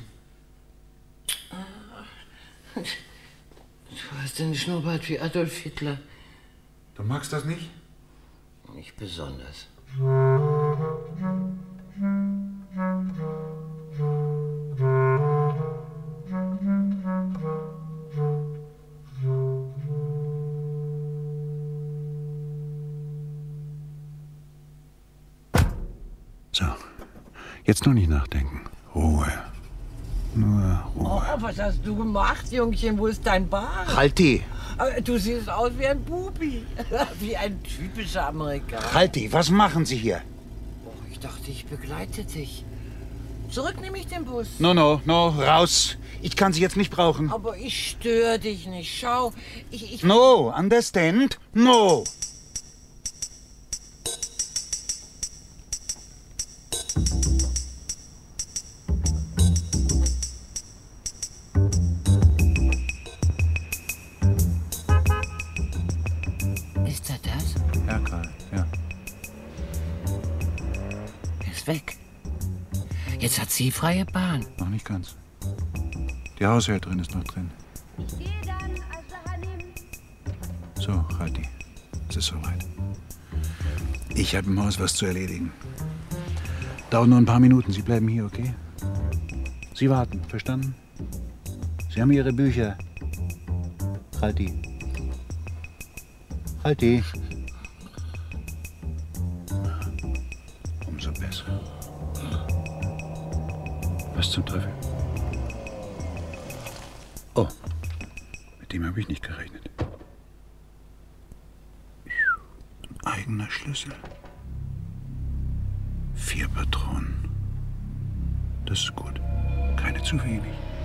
Du hast den Schnurrbart wie Adolf Hitler. Du magst das nicht? Nicht besonders. So, jetzt nur nicht nachdenken. Ruhe. Nur Ruhe. Oh, was hast du gemacht, Jungchen? Wo ist dein Bart? Khalti, Aber Du siehst aus wie ein Bubi. Wie ein typischer Amerikaner. Khalti, was machen Sie hier? Oh, ich dachte, ich begleite dich. Zurück nehme ich den Bus. No, no, no, raus. Ich kann Sie jetzt nicht brauchen. Aber ich störe dich nicht. Schau, ich... ich No, understand? No. Ist er das? Ja, Karl, ja. Er ist weg. Jetzt hat sie freie Bahn. Noch nicht ganz. Die Haushälterin ist noch drin. So, Khalti, es ist soweit. Ich habe im Haus was zu erledigen. Dauert nur ein paar Minuten. Sie bleiben hier, okay? Sie warten, verstanden? Sie haben Ihre Bücher. Khalti. Khalti. Umso besser. Was zum Teufel? Oh, mit dem habe ich nicht gerechnet. Ein eigener Schlüssel. Vier Patronen. Das ist gut. Keine zu wenig.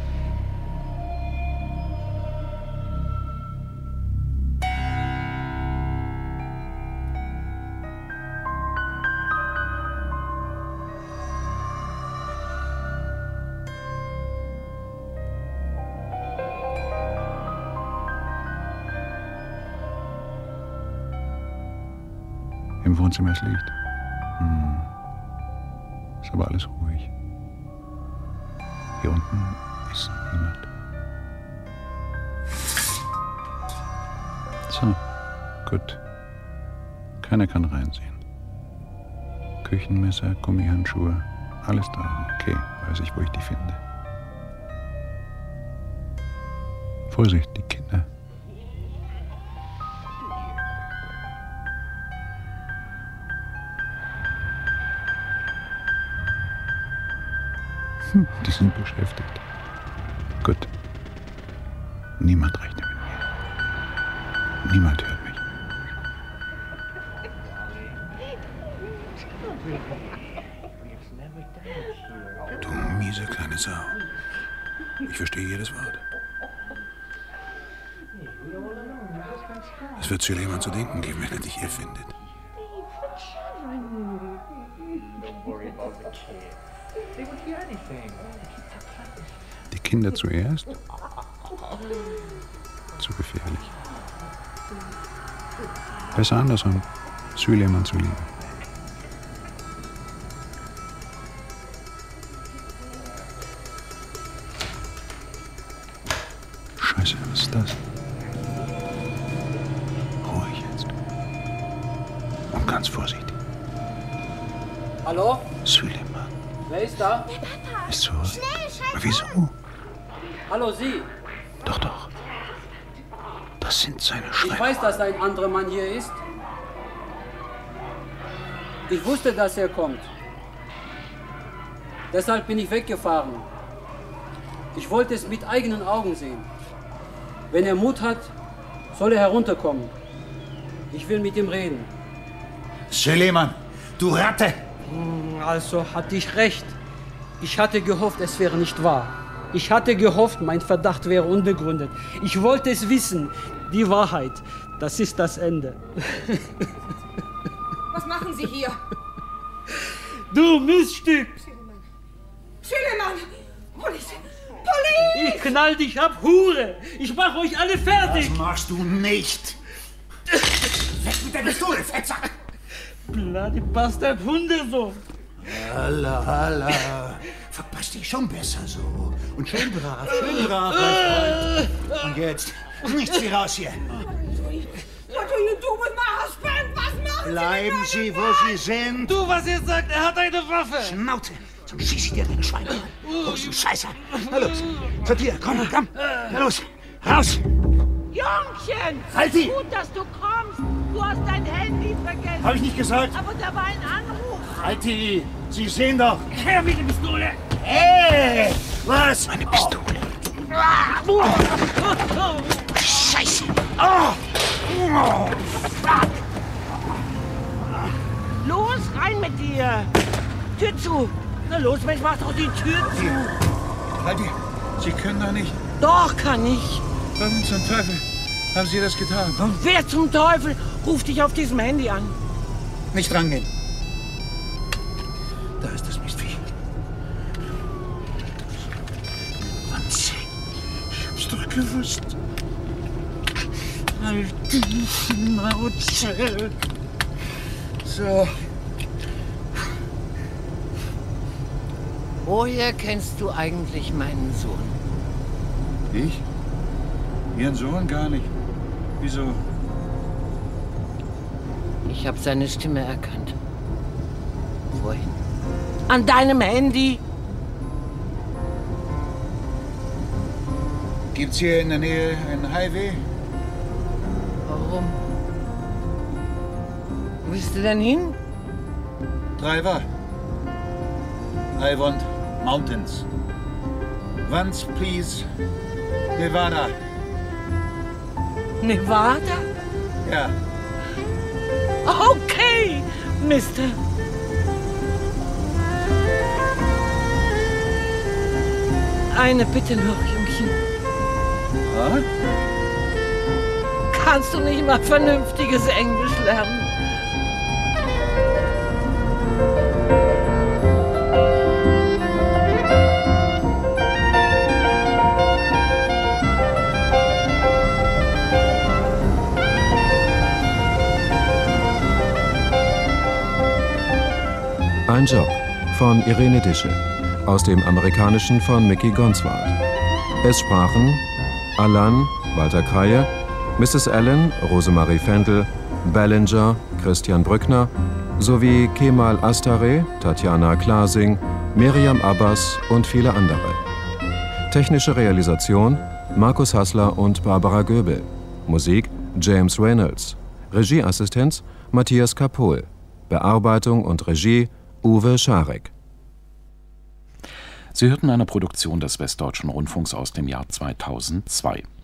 Im Wohnzimmer ist Licht. Hm. Ist aber alles ruhig. Hier unten ist niemand. So, gut. Keiner kann reinsehen. Küchenmesser, Gummihandschuhe, alles da. Okay, weiß ich, wo ich die finde. Vorsicht, die Kinder. Hm, die sind beschäftigt. Gut. Niemand rechnet mit mir. Niemand hört mich. Du miese kleine Sau. Ich verstehe jedes Wort. Es wird Suleiman zu denken geben, wenn er dich hier findet. Die Kinder zuerst? Zu gefährlich. Besser andersrum, Suleiman zu lieben. Scheiße, was ist das? Ruhig jetzt. Und ganz vorsichtig. Hallo? Suleiman. Wer ist da? Ist so. Aber wieso? Hallo, Sie. Doch, doch. Das sind seine Ich Schreiber. weiß, dass ein anderer Mann hier ist. Ich wusste, dass er kommt. Deshalb bin ich weggefahren. Ich wollte es mit eigenen Augen sehen. Wenn er Mut hat, soll er herunterkommen. Ich will mit ihm reden. Süleyman, du Ratte! Also hatte ich recht. Ich hatte gehofft, es wäre nicht wahr. Ich hatte gehofft, mein Verdacht wäre unbegründet. Ich wollte es wissen. Die Wahrheit, das ist das Ende. Was machen Sie hier? Du Miststück! Süleyman! Polizei! Polizei! Ich knall dich ab, Hure! Ich mach euch alle fertig! Das machst du nicht! Weg mit der Pistole, Fettsack! Bloody Bastard, Hundesohn! Allah, Allah! Verpass dich schon besser so. Und schön brav, schön brav, mein Freund. Und jetzt, nichts wie raus hier! What do you do with my husband? Was machen Bleiben Sie? Sie, wo Sie sind! Du, was ihr sagt, er hat eine Waffe! Schnauze! Sonst schieß ich dir den Schwein. Los, du Scheiße! Na los! Zu dir, komm, komm! Na los! Raus! Jungchen! Halt sie! Gut, dass du kommst. Du hast dein Handy vergessen. Hab ich nicht gesagt? Aber da war ein Anruf. Halt die! Sie sehen doch! Her mit der Pistole! Hey! Was? Meine Pistole. Oh. Scheiße! Oh. Oh. Fuck. Los, rein mit dir! Tür zu! Na los, Mensch, mach doch die Tür zu! Halt die! Sie können doch nicht. Doch, kann ich! Warum zum Teufel haben Sie das getan? Und wer zum Teufel ruft dich auf diesem Handy an? Nicht rangehen. Da ist das Mistvieh. Wanze. Ich hab's doch gewusst. Halt die Schnauze. So. Woher kennst du eigentlich meinen Sohn? Ich? Ihren Sohn gar nicht. Wieso? Ich habe seine Stimme erkannt. Wohin? An deinem Handy. Gibt's hier in der Nähe einen Highway? Warum? Wo bist du denn hin? Driver. I want mountains. Once, please. Nevada. Nevada? Ja. Okay, Mister. Eine Bitte noch, Jungchen. Ah? Kannst du nicht mal vernünftiges Englisch lernen? Ein Job von Irene Dische, aus dem Amerikanischen von Mickey Gonzwart. Es sprachen Alan, Walter Kreie, Misses Allen, Rosemarie Fendel, Ballinger, Christian Brückner, sowie Kemal Astare, Tatjana Klasing, Miriam Abbas und viele andere. Technische Realisation Markus Hassler und Barbara Göbel. Musik James Reynolds. Regieassistenz Matthias Kapohl. Bearbeitung und Regie Uwe Scharek. Sie hörten eine Produktion des Westdeutschen Rundfunks aus dem Jahr zweitausendzwei.